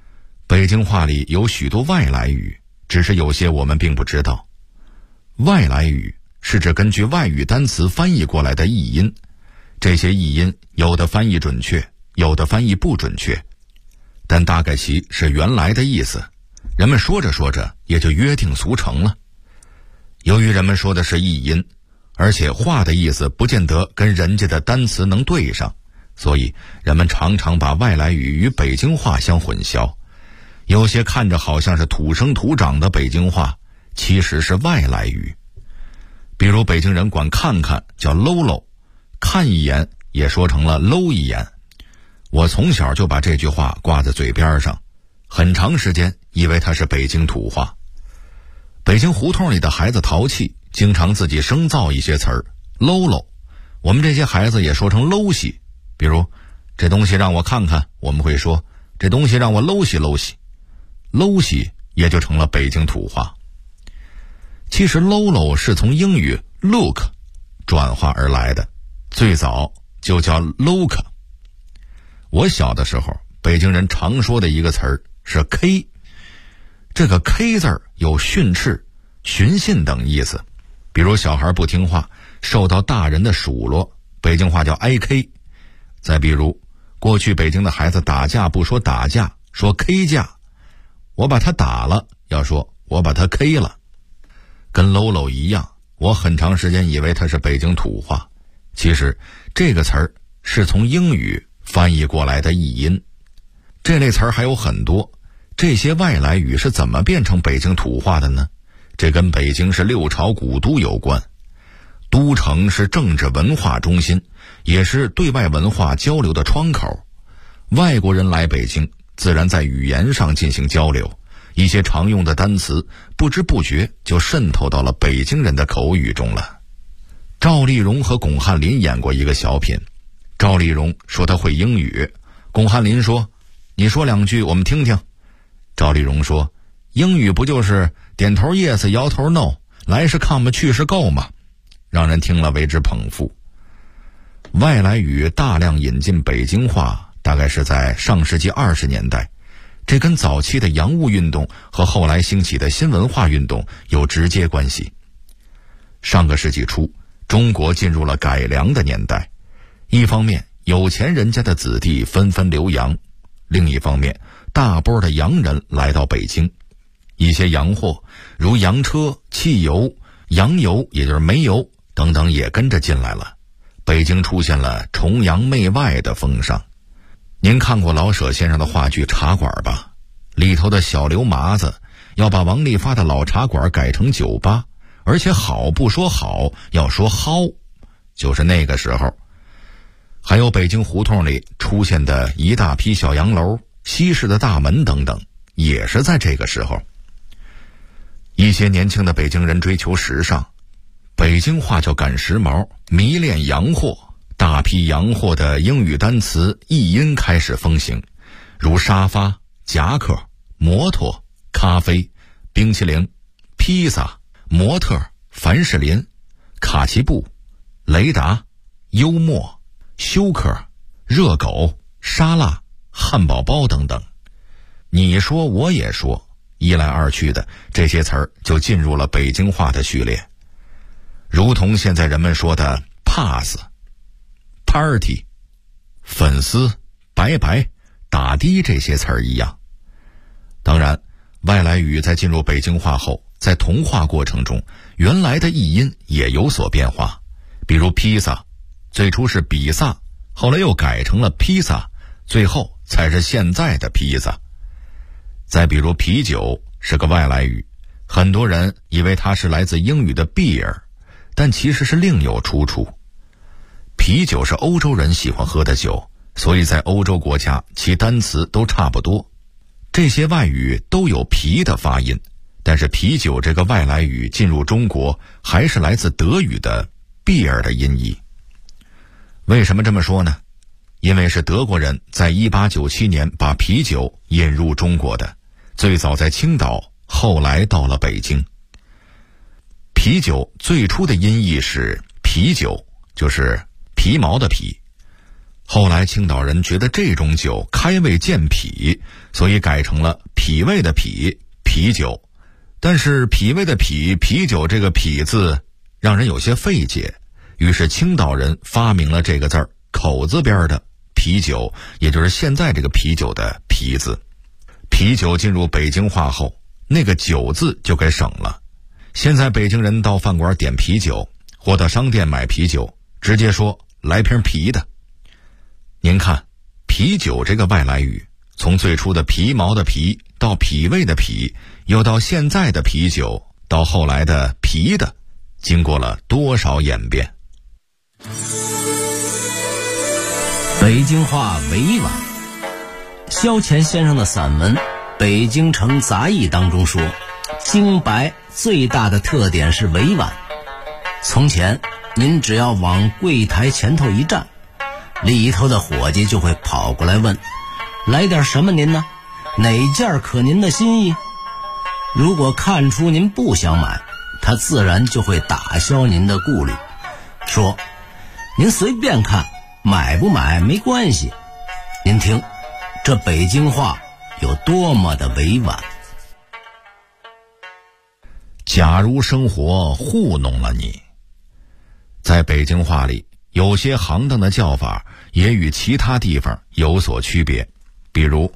北京话里有许多外来语，只是有些我们并不知道。外来语是指根据外语单词翻译过来的译音，这些译音有的翻译准确，有的翻译不准确，但大概其是原来的意思，人们说着说着也就约定俗成了。由于人们说的是译音，而且话的意思不见得跟人家的单词能对上，所以人们常常把外来语与北京话相混淆。有些看着好像是土生土长的北京话，其实是外来语。比如北京人管看看叫搂搂，看一眼也说成了搂一眼。我从小就把这句话挂在嘴边上，很长时间以为它是北京土话。北京胡同里的孩子淘气，经常自己生造一些词儿，搂搂，我们这些孩子也说成搂西。比如这东西让我看看，我们会说这东西让我搂西搂西，搂西也就成了北京土话。其实搂搂是从英语 look 转化而来的，最早就叫 look。 我小的时候，北京人常说的一个词儿是 K， 这个 K 字有训斥、寻衅等意思。比如小孩不听话，受到大人的数落，北京话叫挨 K。 再比如过去北京的孩子打架不说打架，说 K 架，我把他打了，要说我把他 K 了。跟搂搂一样，我很长时间以为它是北京土话，其实这个词儿是从英语翻译过来的译音。这类词儿还有很多，这些外来语是怎么变成北京土话的呢？这跟北京是六朝古都有关。都城是政治文化中心，也是对外文化交流的窗口。外国人来北京，自然在语言上进行交流，一些常用的单词不知不觉就渗透到了北京人的口语中了。赵丽蓉和巩汉林演过一个小品，赵丽蓉说她会英语，巩汉林说你说两句我们听听。赵丽蓉说英语不就是点头 yes 摇头 no， 来是 come 去是 go 吗？让人听了为之捧腹。外来语大量引进北京话，大概是在上世纪20年代，这跟早期的洋务运动和后来兴起的新文化运动有直接关系。上个世纪初，中国进入了改良的年代，一方面有钱人家的子弟纷纷留洋，另一方面大波的洋人来到北京，一些洋货如洋车、汽油、洋油也就是煤油等等也跟着进来了，北京出现了崇洋媚外的风尚。您看过老舍先生的话剧《茶馆》吧？里头的小刘麻子要把王利发的老茶馆改成酒吧，而且好不说好，要说蒿，就是那个时候。还有北京胡同里出现的一大批小洋楼、西式的大门等等，也是在这个时候。一些年轻的北京人追求时尚，北京话叫赶时髦，迷恋洋货，大批洋货的英语单词译音开始风行，如沙发、夹克、摩托、咖啡、冰淇淋、披萨、模特、凡士林、卡其布、雷达、幽默、休克、热狗、沙拉、汉堡包等等。你说我也说，一来二去的，这些词儿就进入了北京话的序列，如同现在人们说的 pass、party、粉丝、拜拜、打的这些词儿一样。当然，外来语在进入北京话后，在同化过程中，原来的译音也有所变化。比如披萨，最初是比萨，后来又改成了披萨，最后才是现在的披萨。再比如啤酒是个外来语，很多人以为它是来自英语的 beer， 但其实是另有出处。啤酒是欧洲人喜欢喝的酒，所以在欧洲国家其单词都差不多。这些外语都有啤的发音，但是啤酒这个外来语进入中国还是来自德语的 beer 的音译。为什么这么说呢？因为是德国人在1897年把啤酒引入中国的，最早在青岛，后来到了北京。啤酒最初的音译是啤酒，就是皮毛的皮。 后来青岛人觉得这种酒开胃健脾，所以改成了脾胃的脾，啤酒。但是脾胃的脾，啤酒这个脾字让人有些费解，于是青岛人发明了这个字儿口字边的啤酒，也就是现在这个啤酒的啤字。啤酒进入北京话后，那个酒字就给省了。现在北京人到饭馆点啤酒，或到商店买啤酒，直接说来瓶啤的。您看，啤酒这个外来语，从最初的皮毛的皮，到脾胃的脾，又到现在的啤酒，到后来的啤的，经过了多少演变？ 北京话委婉。萧乾先生的散文《北京城杂役》当中说，京白最大的特点是委婉。从前您只要往柜台前头一站，里头的伙计就会跑过来问，来点什么您呢？哪件可您的心意？如果看出您不想买，他自然就会打消您的顾虑，说您随便看，买不买没关系。您听这北京话有多么的委婉。 假如生活糊弄了你，在北京话里有些行当的叫法也与其他地方有所区别。比如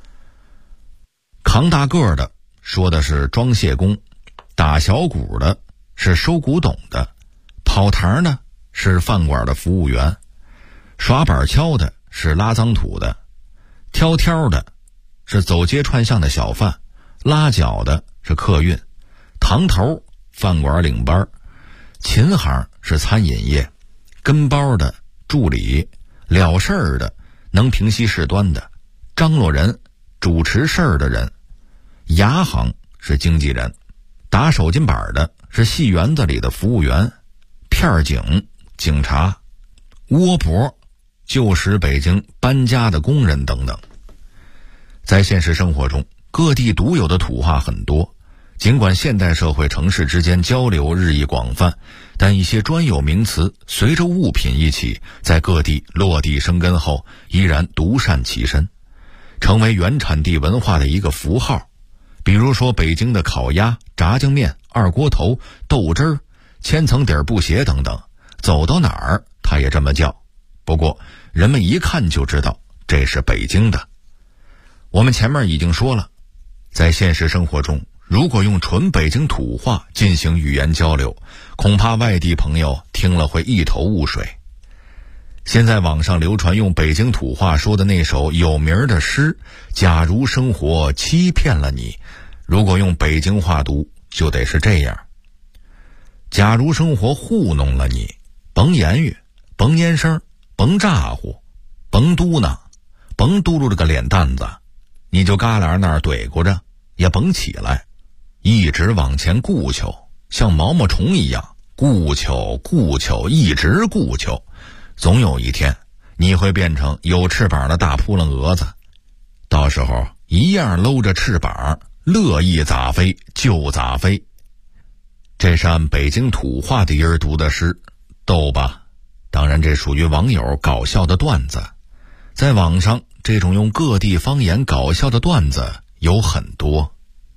扛大个的说的是装卸工，打小鼓的是收古董的，跑堂的是饭馆的服务员，耍板敲的是拉脏土的，挑挑的是走街串巷的小贩，拉脚的是客运，堂头饭馆领班，琴行是餐饮业，跟包的助理，了事儿的能平息事端的张罗人，主持事儿的人，牙行是经纪人，打手巾板的是戏园子里的服务员，片警警察，窝脖旧时北京搬家的工人等等。在现实生活中，各地独有的土话很多，尽管现代社会城市之间交流日益广泛，但一些专有名词随着物品一起在各地落地生根后，依然独善其身，成为原产地文化的一个符号。比如说北京的烤鸭、炸酱面、二锅头、豆汁儿、千层底儿布鞋等等，走到哪儿它也这么叫。不过人们一看就知道这是北京的。我们前面已经说了，在现实生活中，如果用纯北京土话进行语言交流，恐怕外地朋友听了会一头雾水。现在网上流传用北京土话说的那首有名的诗《假如生活欺骗了你》，如果用北京话读就得是这样：假如生活糊弄了你，甭言语，甭言声，甭咋呼，甭嘟囔，甭嘟噜着个脸蛋子，你就旮旯那儿怼咕着，也甭起来，一直往前顾求，像毛毛虫一样顾求顾求，一直顾求，总有一天你会变成有翅膀的大扑棱蛾子，到时候一样搂着翅膀，乐意咋飞就咋飞。这是按北京土话的音儿读的诗，逗吧？当然这属于网友搞笑的段子。在网上这种用各地方言搞笑的段子有很多。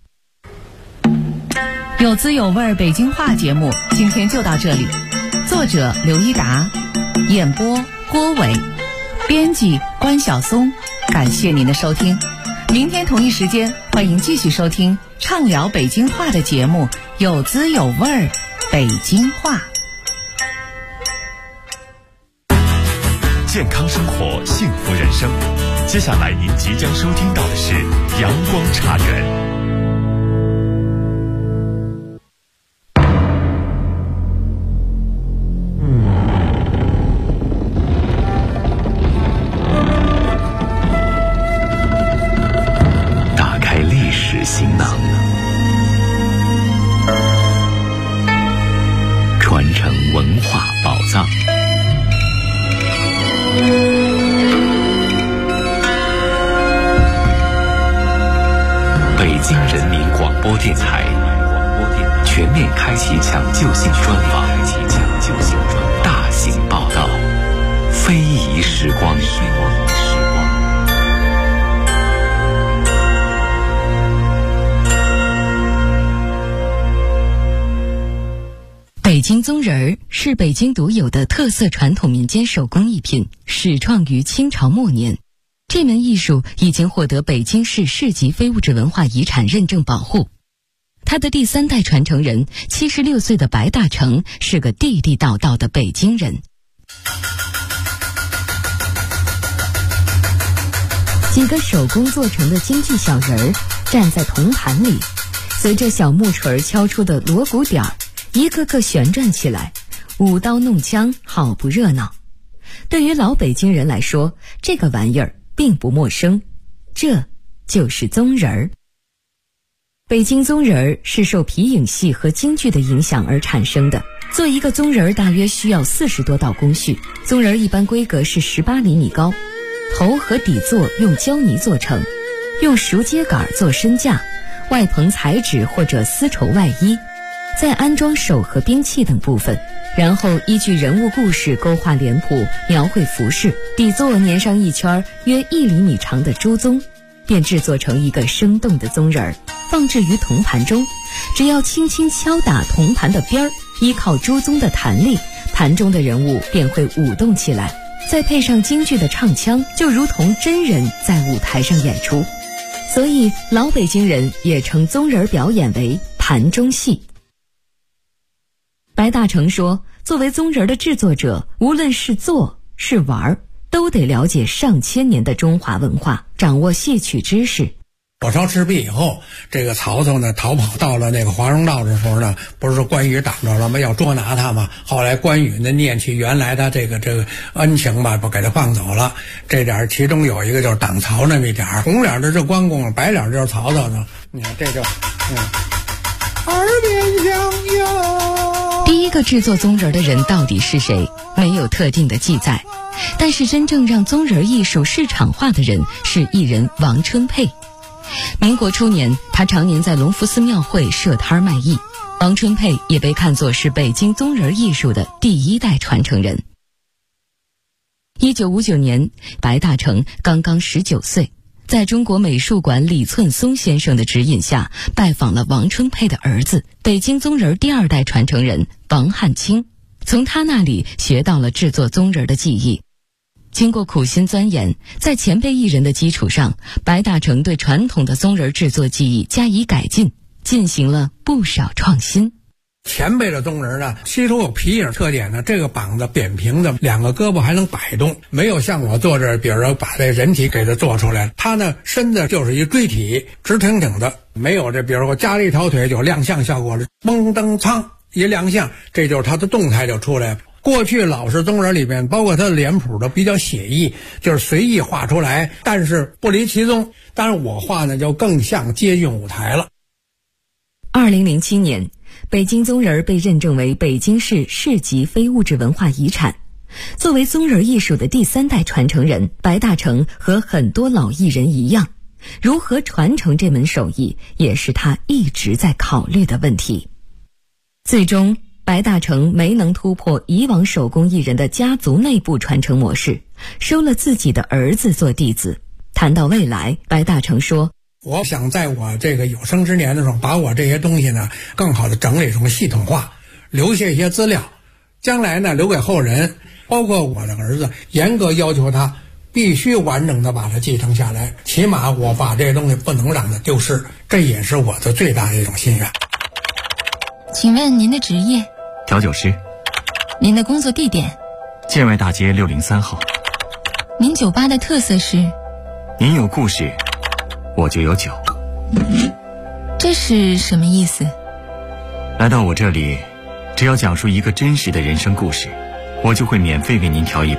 有滋有味北京话节目今天就到这里，作者刘一达，演播郭伟，编辑关晓松，感谢您的收听。明天同一时间欢迎继续收听畅聊北京话的节目，有滋有味北京话。 健康生活，幸福人生。接下来您即将收听到的是阳光茶园。 打开历史行囊，传承文化宝藏。北京人民广播电台全面开启抢救性专访，大型报道，非遗时光。 北京宗人儿是北京独有的特色传统民间手工艺品，始创于清朝末年。这门艺术已经获得北京市市级非物质文化遗产认证保护。他的第3代传承人76岁的白大成是个地地道道的北京人。几个手工做成的京剧小人儿站在铜盘里，随着小木锤敲出的锣鼓点儿，一个个旋转起来，舞刀弄枪，好不热闹。对于老北京人来说，这个玩意儿并不陌生，这就是宗人儿。北京宗人儿是受皮影戏和京剧的影响而产生的。做一个宗人儿大约需要40多道工序。宗人儿一般规格是18厘米高，头和底座用胶泥做成，用熟秸秆做身架，外棚彩纸或者丝绸外衣，再安装手和兵器等部分，然后依据人物故事勾画脸谱，描绘服饰，底座粘上一圈约1厘米长的朱宗，便制作成一个生动的宗人儿，放置于铜盘中。只要轻轻敲打铜盘的边儿，依靠朱宗的弹力，盘中的人物便会舞动起来，再配上京剧的唱腔，就如同真人在舞台上演出。所以老北京人也称宗人表演为盘中戏。白大成说，作为宗人的制作者，无论是做是玩，都得了解上千年的中华文化，掌握戏曲知识。 火烧赤壁以后，这个曹操呢逃跑到了那个华容道的时候呢，不是说关羽挡着了吗？要捉拿他嘛。后来关羽呢念起原来他这个恩情吧，不给他放走了。这点其中有一个就是挡曹那么一点，红脸的是关公，白脸就是曹操呢。你看这就耳边响哟。 第一个制作宗人的人到底是谁？没有特定的记载。但是真正让宗人艺术市场化的人是艺人王春佩。民国初年，他常年在隆福寺庙会设摊卖艺。王春佩也被看作是北京宗人艺术的第1代传承人。1959年，白大成刚刚19岁，在中国美术馆李寸松先生的指引下，拜访了王春佩的儿子，北京宗人第2代传承人王汉卿，从他那里学到了制作宗人的技艺。经过苦心钻研，在前辈艺人的基础上，白大成对传统的宗人制作技艺加以改进，进行了不少创新。 前辈的宗人呢，吸收有皮影特点呢，这个膀子扁平的，2个胳膊还能摆动，没有像我做这，比如说把这人体给它做出来，他呢身子就是一锥体，直挺挺的，没有这，比如说加了一条腿就亮相效果了，嘣噔噌一亮相，这就是他的动态就出来了。过去老式宗人里面，包括他的脸谱都比较写意，就是随意画出来，但是不离其宗。当然我画呢就更像接近舞台了。 2007年，北京宗人被认证为北京市市级非物质文化遗产。作为宗人艺术的第3代传承人，白大成和很多老艺人一样，如何传承这门手艺，也是他一直在考虑的问题。最终白大成没能突破以往手工艺人的家族内部传承模式，收了自己的儿子做弟子。谈到未来，白大成说， 我想在我这个有生之年的时候，把我这些东西呢更好的整理成系统化，留下一些资料，将来呢留给后人，包括我的儿子，严格要求他必须完整的把它继承下来，起码我把这些东西不能让它丢失，这也是我的最大的一种心愿。 请问您的职业？ 调酒师。 您的工作地点？ 建外大街603号。 您酒吧的特色是？ 您有故事，我就有酒。 这是什么意思？ 来到我这里，只要讲述一个真实的人生故事，我就会免费为您调一